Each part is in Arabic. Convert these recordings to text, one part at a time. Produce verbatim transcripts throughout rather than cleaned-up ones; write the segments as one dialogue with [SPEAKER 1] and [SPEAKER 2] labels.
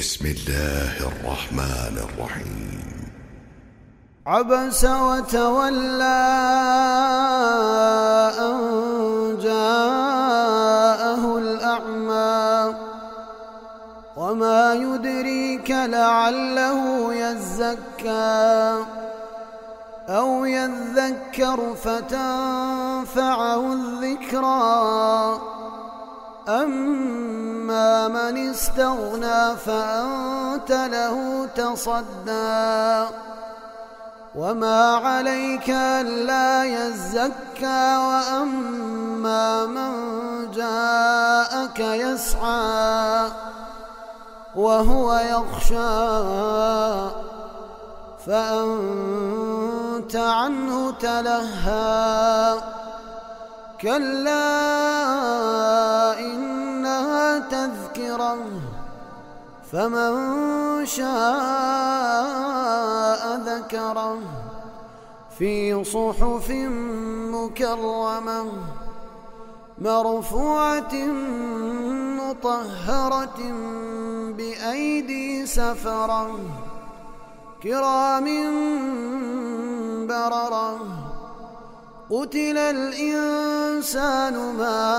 [SPEAKER 1] بسم الله الرحمن الرحيم.
[SPEAKER 2] عبس وتولى أن جاءه الأعمى وما يدريك لعله يزكى أو يذكر فتنفعه الذكرى أما من استغنى فأنت له تصدى وما عليك ألا يزكى وأما من جاءك يسعى وهو يخشى فأنت عنه تلهى كلا إنها تذكرة فمن شاء ذكره في صحف مكرمة مرفوعة مطهرة بأيدي سفرة كرام بررة قتل الإنسان ما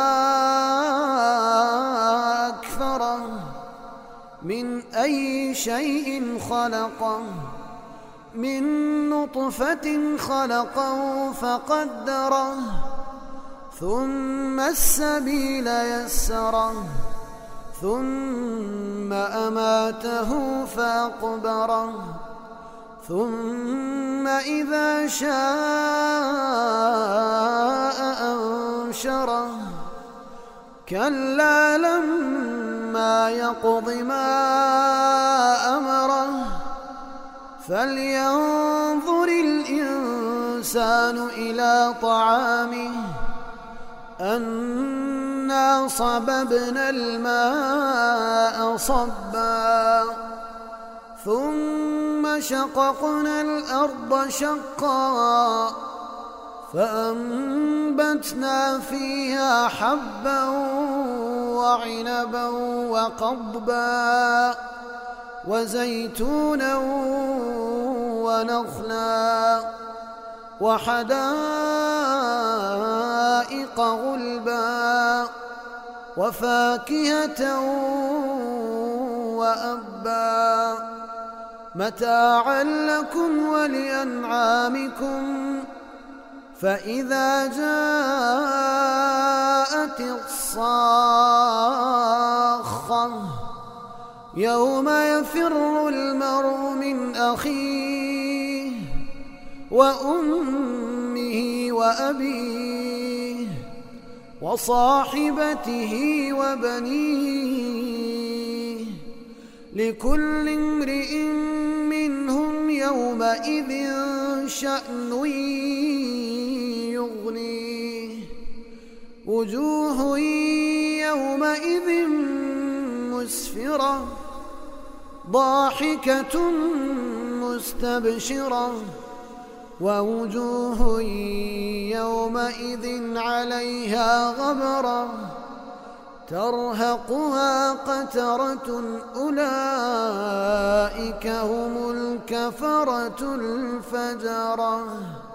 [SPEAKER 2] أكفره من أي شيء خلقه من نطفة خلقه فقدره ثم السبيل يسره ثم أماته فأقبره ثم إذا شاء أنشره كلا لما يقض ما أمره فلينظر الإنسان إلى طعامه أنا صببنا الماء صبا ثم شققنا الأرض شقا فأنبتنا فيها حبا وعنبا وقضبا وزيتونا ونخلا وحدائق غلبا وفاكهة وأبا متاعا لكم ولأنعامكم فإذا جاءت الصاخة يوم يفر المرء من أخيه وأمه وأبيه وصاحبته وبنيه لكل امرئ منهم يومئذ شأن يغنيه وجوه يومئذ مسفرة ضاحكة مستبشرة ووجوه يومئذ عليها غبرة ترهقها قترة أولئك هم الكفرة الفجرة.